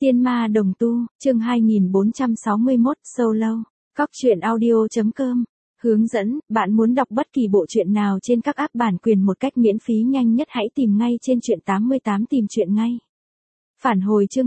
Tiên ma đồng tu, chương 2461, solo. Cóc truyện audio.com. Hướng dẫn, bạn muốn đọc bất kỳ bộ truyện nào trên các app bản quyền một cách miễn phí nhanh nhất hãy tìm ngay trên truyện 88 tìm truyện ngay. Phản hồi chương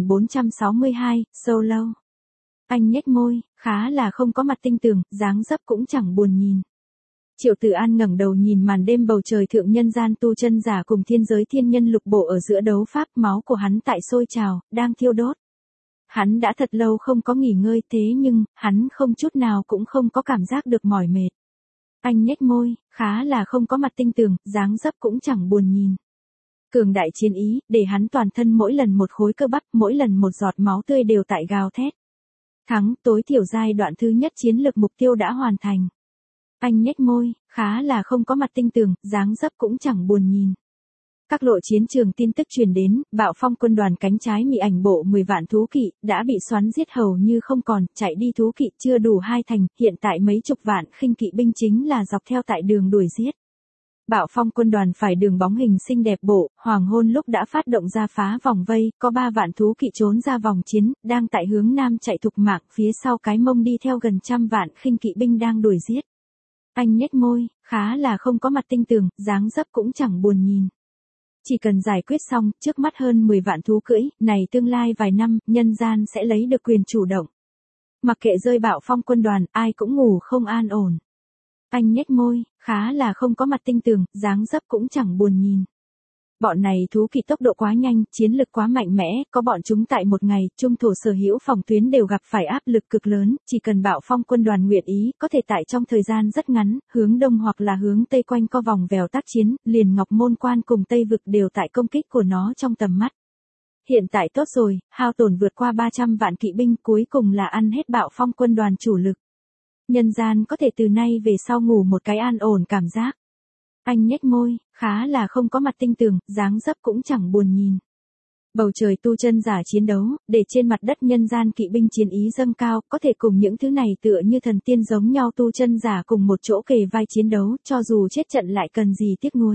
2462, solo. Anh nhếch môi, khá là không có mặt tinh tường, dáng dấp cũng chẳng buồn nhìn. Triệu Tử An ngẩng đầu nhìn màn đêm bầu trời thượng nhân gian tu chân giả cùng thiên giới thiên nhân lục bộ ở giữa đấu pháp, máu của hắn tại sôi trào, đang thiêu đốt. Hắn đã thật lâu không có nghỉ ngơi thế nhưng, hắn không chút nào cũng không có cảm giác được mỏi mệt. Anh nhếch môi, khá là không có mặt tinh tường, dáng dấp cũng chẳng buồn nhìn. Cường đại chiến ý, để hắn toàn thân mỗi lần một khối cơ bắp, mỗi lần một giọt máu tươi đều tại gào thét. Thắng, tối thiểu giai đoạn thứ nhất chiến lược mục tiêu đã hoàn thành. Anh nhếch môi, khá là không có mặt tinh tường, dáng dấp cũng chẳng buồn nhìn. Các lộ chiến trường tin tức truyền đến, Bạo Phong quân đoàn cánh trái Mị Ảnh bộ 10 vạn thú kỵ, đã bị xoắn giết hầu như không còn, chạy đi thú kỵ chưa đủ 2 thành, hiện tại mấy chục vạn khinh kỵ binh chính là dọc theo tại đường đuổi giết. Bạo Phong quân đoàn phải đường bóng hình xinh đẹp bộ, hoàng hôn lúc đã phát động ra phá vòng vây, có 3 vạn thú kỵ trốn ra vòng chiến, đang tại hướng nam chạy thục mạng, phía sau cái mông đi theo gần trăm vạn khinh kỵ binh đang đuổi giết. Anh nhếch môi, khá là không có mặt tinh tường, dáng dấp cũng chẳng buồn nhìn. Chỉ cần giải quyết xong, trước mắt hơn 10 vạn thú cưỡi, này tương lai vài năm, nhân gian sẽ lấy được quyền chủ động. Mặc kệ rơi Bạo Phong quân đoàn, ai cũng ngủ không an ổn. Anh nhếch môi, khá là không có mặt tinh tường, dáng dấp cũng chẳng buồn nhìn. Bọn này thú kỵ tốc độ quá nhanh, chiến lực quá mạnh mẽ, có bọn chúng tại một ngày, trung thổ sở hữu phòng tuyến đều gặp phải áp lực cực lớn, chỉ cần Bạo Phong quân đoàn nguyện ý, có thể tại trong thời gian rất ngắn, hướng đông hoặc là hướng tây quanh co vòng vèo tác chiến, liền Ngọc Môn Quan cùng Tây Vực đều tại công kích của nó trong tầm mắt. Hiện tại tốt rồi, hao tổn vượt qua 300 vạn kỵ binh cuối cùng là ăn hết Bạo Phong quân đoàn chủ lực. Nhân gian có thể từ nay về sau ngủ một cái an ổn cảm giác. Anh nhếch môi, khá là không có mặt tinh tường, dáng dấp cũng chẳng buồn nhìn. Bầu trời tu chân giả chiến đấu, để trên mặt đất nhân gian kỵ binh chiến ý dâng cao, có thể cùng những thứ này tựa như thần tiên giống nhau tu chân giả cùng một chỗ kề vai chiến đấu, cho dù chết trận lại cần gì tiếc nuối.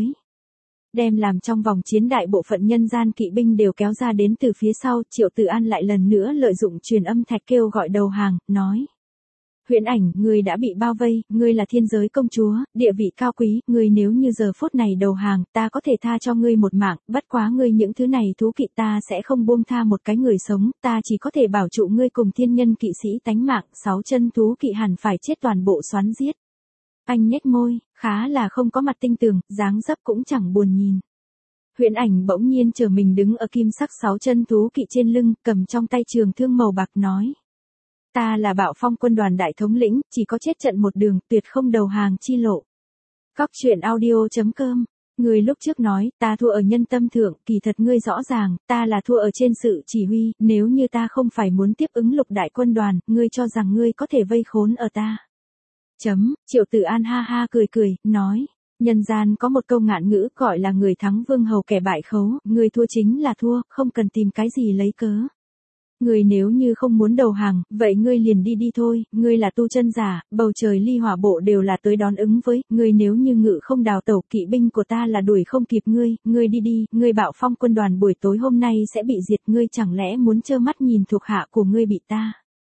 Đem làm trong vòng chiến đại bộ phận nhân gian kỵ binh đều kéo ra đến từ phía sau, Triệu Tử An lại lần nữa lợi dụng truyền âm thạch kêu gọi đầu hàng, nói. Huyễn Ảnh, ngươi đã bị bao vây, ngươi là thiên giới công chúa, địa vị cao quý, ngươi nếu như giờ phút này đầu hàng, ta có thể tha cho ngươi một mạng, bất quá ngươi những thứ này thú kỵ ta sẽ không buông tha một cái người sống, ta chỉ có thể bảo trụ ngươi cùng thiên nhân kỵ sĩ tánh mạng, 6 chân thú kỵ hẳn phải chết toàn bộ xoắn giết. Anh nhếch môi, khá là không có mặt tinh tường, dáng dấp cũng chẳng buồn nhìn. Huyễn Ảnh bỗng nhiên trở mình đứng ở kim sắc 6 chân thú kỵ trên lưng, cầm trong tay trường thương màu bạc nói. Ta là Bạo Phong quân đoàn đại thống lĩnh, chỉ có chết trận một đường, tuyệt không đầu hàng chi lộ. Cóc truyện audio.com. Người lúc trước nói, ta thua ở nhân tâm thượng, kỳ thật ngươi rõ ràng, ta là thua ở trên sự chỉ huy, nếu như ta không phải muốn tiếp ứng lục đại quân đoàn, ngươi cho rằng ngươi có thể vây khốn ở ta. Triệu Tử An ha ha cười cười, nói. Nhân gian có một câu ngạn ngữ gọi là người thắng vương hầu kẻ bại khấu, người thua chính là thua, không cần tìm cái gì lấy cớ. Ngươi nếu như không muốn đầu hàng, vậy ngươi liền đi đi thôi, ngươi là tu chân giả, bầu trời ly hỏa bộ đều là tới đón ứng với, ngươi nếu như ngự không đào tẩu, kỵ binh của ta là đuổi không kịp ngươi đi đi, ngươi Bạo Phong quân đoàn buổi tối hôm nay sẽ bị diệt, ngươi chẳng lẽ muốn trơ mắt nhìn thuộc hạ của ngươi bị ta.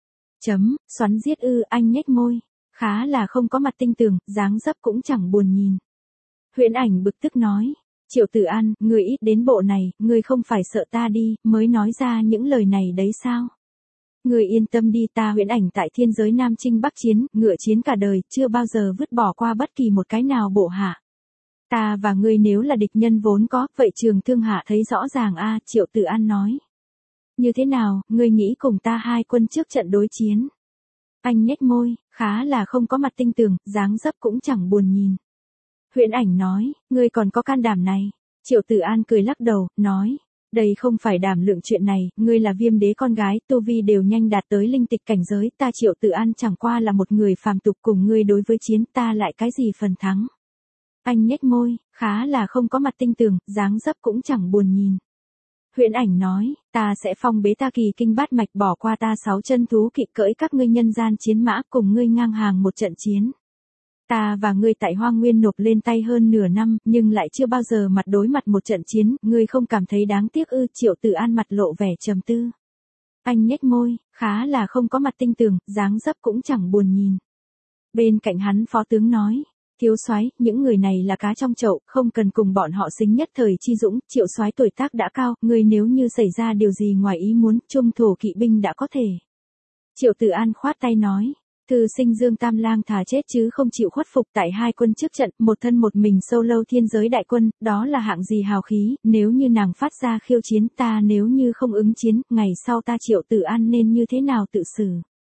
Xoắn giết ư, anh nhếch môi, khá là không có mặt tinh tường, dáng dấp cũng chẳng buồn nhìn. Huyễn Ảnh bực tức nói. Triệu Tử An, ngươi ít đến bộ này, ngươi không phải sợ ta đi, mới nói ra những lời này đấy sao? Ngươi yên tâm đi, ta Huyễn Ảnh tại thiên giới Nam Chinh Bắc Chiến, ngựa chiến cả đời, chưa bao giờ vứt bỏ qua bất kỳ một cái nào bộ hạ. Ta và ngươi nếu là địch nhân vốn có, vậy trường thương hạ thấy rõ ràng a, Triệu Tử An nói. Như thế nào, ngươi nghĩ cùng ta hai quân trước trận đối chiến? Anh nhếch môi, khá là không có mặt tinh tường, dáng dấp cũng chẳng buồn nhìn. Huyễn Ảnh nói, ngươi còn có can đảm này. Triệu Tử An cười lắc đầu, nói, đây không phải đảm lượng chuyện này, ngươi là Viêm đế con gái, tu vi đều nhanh đạt tới linh tịch cảnh giới, ta Triệu Tử An chẳng qua là một người phàm tục cùng ngươi đối với chiến, ta lại cái gì phần thắng. Anh nhếch môi, khá là không có mặt tinh tường, dáng dấp cũng chẳng buồn nhìn. Huyễn Ảnh nói, ta sẽ phong bế ta kỳ kinh bát mạch bỏ qua ta 6 chân thú kỵ cưỡi các ngươi nhân gian chiến mã cùng ngươi ngang hàng một trận chiến. Ta và ngươi tại Hoang Nguyên nộp lên tay hơn nửa năm, nhưng lại chưa bao giờ mặt đối mặt một trận chiến, ngươi không cảm thấy đáng tiếc ư? Triệu Tử An mặt lộ vẻ trầm tư. Anh nhếch môi, khá là không có mặt tinh tường, dáng dấp cũng chẳng buồn nhìn. Bên cạnh hắn phó tướng nói, thiếu soái, những người này là cá trong chậu, không cần cùng bọn họ xính nhất thời chi dũng, Triệu soái tuổi tác đã cao, người nếu như xảy ra điều gì ngoài ý muốn, trung thổ kỵ binh đã có thể. Triệu Tử An khoát tay nói, thư sinh Dương Tam Lang thà chết chứ không chịu khuất phục tại hai quân trước trận, một thân một mình solo thiên giới đại quân, đó là hạng gì hào khí, nếu như nàng phát ra khiêu chiến ta nếu như không ứng chiến, ngày sau ta Triệu Tử An nên như thế nào tự xử.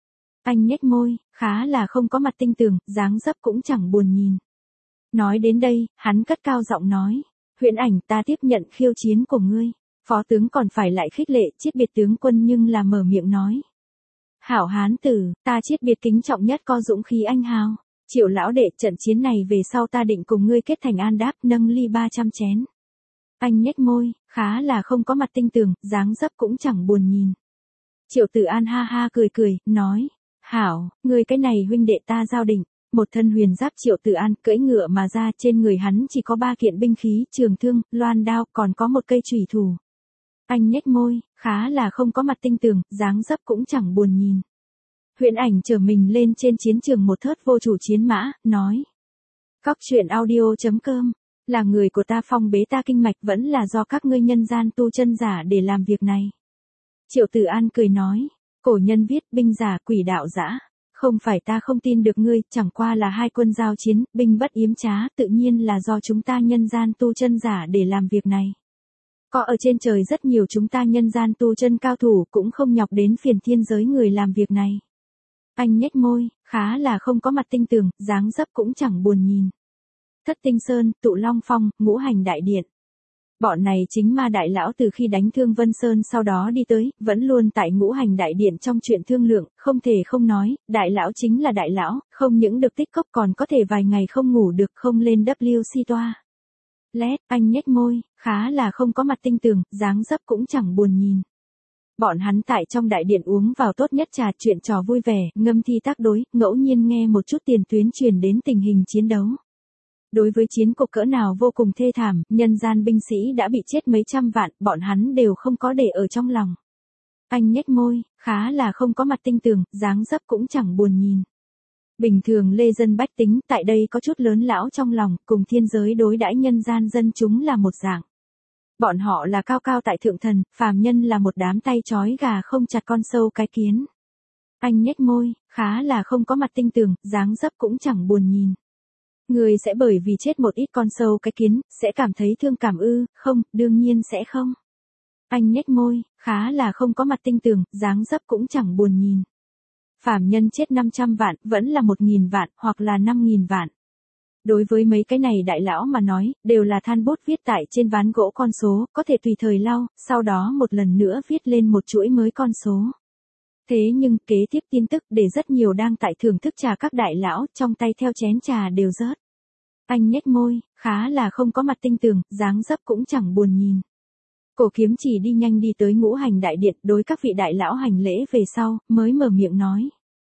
Anh nhếch môi, khá là không có mặt tinh tường, dáng dấp cũng chẳng buồn nhìn. Nói đến đây, hắn cất cao giọng nói, Huyễn Ảnh ta tiếp nhận khiêu chiến của ngươi. Phó tướng còn phải lại khích lệ Chiết Biệt tướng quân nhưng là mở miệng nói. Hảo hán tử, ta Chiết Biệt kính trọng nhất có dũng khí anh hào. Triệu lão đệ, trận chiến này về sau ta định cùng ngươi kết thành an đáp, nâng ly 300 chén. Anh nhếch môi, khá là không có mặt tinh tường, dáng dấp cũng chẳng buồn nhìn. Triệu Tử An ha ha cười cười, nói, hảo, ngươi cái này huynh đệ ta giao định. Một thân huyền giáp Triệu Tử An cưỡi ngựa mà ra, trên người hắn chỉ có 3 kiện binh khí, trường thương, loan đao, còn có một cây chùy thủ. Anh nhếch môi, khá là không có mặt tinh tường, dáng dấp cũng chẳng buồn nhìn. Huyễn Ảnh chở mình lên trên chiến trường một thớt vô chủ chiến mã, nói. Cóc truyện audio.com, là người của ta phong bế ta kinh mạch vẫn là do các ngươi nhân gian tu chân giả để làm việc này. Triệu Tử An cười nói, cổ nhân viết binh giả quỷ đạo dã. Không phải ta không tin được ngươi, chẳng qua là hai quân giao chiến, binh bất yếm trá, tự nhiên là do chúng ta nhân gian tu chân giả để làm việc này. Có ở trên trời rất nhiều chúng ta nhân gian tu chân cao thủ cũng không nhọc đến phiền thiên giới người làm việc này. Anh nhếch môi, khá là không có mặt tinh tường, dáng dấp cũng chẳng buồn nhìn. Thất Tinh Sơn, Tụ Long Phong, Ngũ Hành Đại Điện. Bọn này chính ma đại lão từ khi đánh thương Vân Sơn sau đó đi tới, vẫn luôn tại Ngũ Hành Đại Điện trong chuyện thương lượng, không thể không nói, đại lão chính là đại lão, không những được tích cốc còn có thể vài ngày không ngủ được không lên WC toa. Lét, anh nhếch môi, khá là không có mặt tinh tường, dáng dấp cũng chẳng buồn nhìn. Bọn hắn tại trong đại điện uống vào tốt nhất trà, chuyện trò vui vẻ, ngâm thi tác đối, ngẫu nhiên nghe một chút tiền tuyến truyền đến tình hình chiến đấu. Đối với chiến cuộc cỡ nào vô cùng thê thảm, nhân gian binh sĩ đã bị chết mấy trăm vạn, bọn hắn đều không có để ở trong lòng. Anh nhếch môi, khá là không có mặt tinh tường, dáng dấp cũng chẳng buồn nhìn. Bình thường lê dân bách tính tại đây có chút lớn lão trong lòng, cùng thiên giới đối đãi nhân gian dân chúng là một dạng. Bọn họ là cao cao tại thượng thần, phàm nhân là một đám tay trói gà không chặt con sâu cái kiến. Anh nhếch môi, khá là không có mặt tinh tường, dáng dấp cũng chẳng buồn nhìn. Người sẽ bởi vì chết một ít con sâu cái kiến, sẽ cảm thấy thương cảm ư, không, đương nhiên sẽ không. Anh nhếch môi, khá là không có mặt tinh tường, dáng dấp cũng chẳng buồn nhìn. Phàm nhân chết 500 vạn, vẫn là 1.000 vạn, hoặc là 5.000 vạn. Đối với mấy cái này đại lão mà nói, đều là than bút viết tại trên ván gỗ con số, có thể tùy thời lau, sau đó một lần nữa viết lên một chuỗi mới con số. Thế nhưng kế tiếp tin tức để rất nhiều đang tại thưởng thức trà các đại lão, trong tay theo chén trà đều rớt. Anh nhếch môi, khá là không có mặt tinh tường, dáng dấp cũng chẳng buồn nhìn. Cổ Kiếm Chỉ đi nhanh đi tới Ngũ Hành Đại Điện, đối các vị đại lão hành lễ về sau, mới mở miệng nói.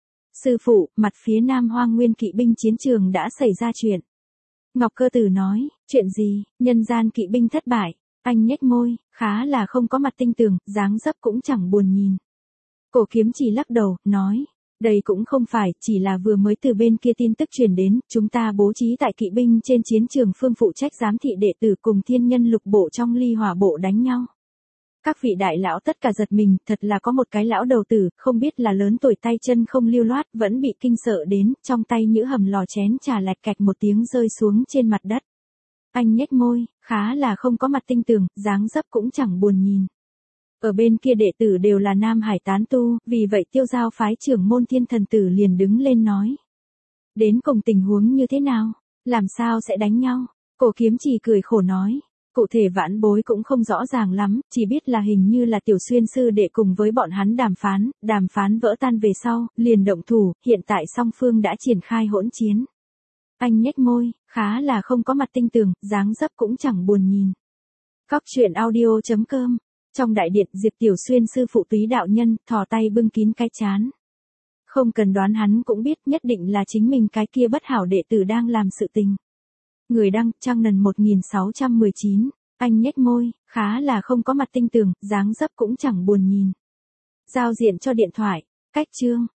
Sư phụ, mặt phía Nam Hoang Nguyên kỵ binh chiến trường đã xảy ra chuyện. Ngọc Cơ Tử nói, chuyện gì, nhân gian kỵ binh thất bại. Anh nhếch môi, khá là không có mặt tinh tường, dáng dấp cũng chẳng buồn nhìn. Cổ Kiếm Chỉ lắc đầu, nói, đây cũng không phải, chỉ là vừa mới từ bên kia tin tức truyền đến, chúng ta bố trí tại kỵ binh trên chiến trường phương phụ trách giám thị đệ tử cùng thiên nhân lục bộ trong ly hỏa bộ đánh nhau. Các vị đại lão tất cả giật mình, thật là có một cái lão đầu tử, không biết là lớn tuổi tay chân không lưu loát, vẫn bị kinh sợ đến, trong tay nhữ hầm lò chén trà lạch cạch một tiếng rơi xuống trên mặt đất. Anh nhếch môi, khá là không có mặt tinh tường, dáng dấp cũng chẳng buồn nhìn. Ở bên kia đệ tử đều là Nam Hải tán tu, vì vậy Tiêu Giao phái trưởng môn Thiên Thần Tử liền đứng lên nói. Đến cùng tình huống như thế nào? Làm sao sẽ đánh nhau? Cổ Kiếm Chỉ cười khổ nói. Cụ thể vãn bối cũng không rõ ràng lắm, chỉ biết là hình như là Tiểu Xuyên sư đệ cùng với bọn hắn đàm phán vỡ tan về sau, liền động thủ, hiện tại song phương đã triển khai hỗn chiến. Anh nhếch môi, khá là không có mặt tinh tường, dáng dấp cũng chẳng buồn nhìn. Cóc truyện audio.com. Trong đại điện, Diệp Tiểu Xuyên sư phụ Túy đạo nhân, thò tay bưng kín cái trán. Không cần đoán hắn cũng biết nhất định là chính mình cái kia bất hảo đệ tử đang làm sự tình. Người đăng, Trang Nần 1619, anh nhếch môi, khá là không có mặt tinh tường, dáng dấp cũng chẳng buồn nhìn. Giao diện cho điện thoại. Cách chương.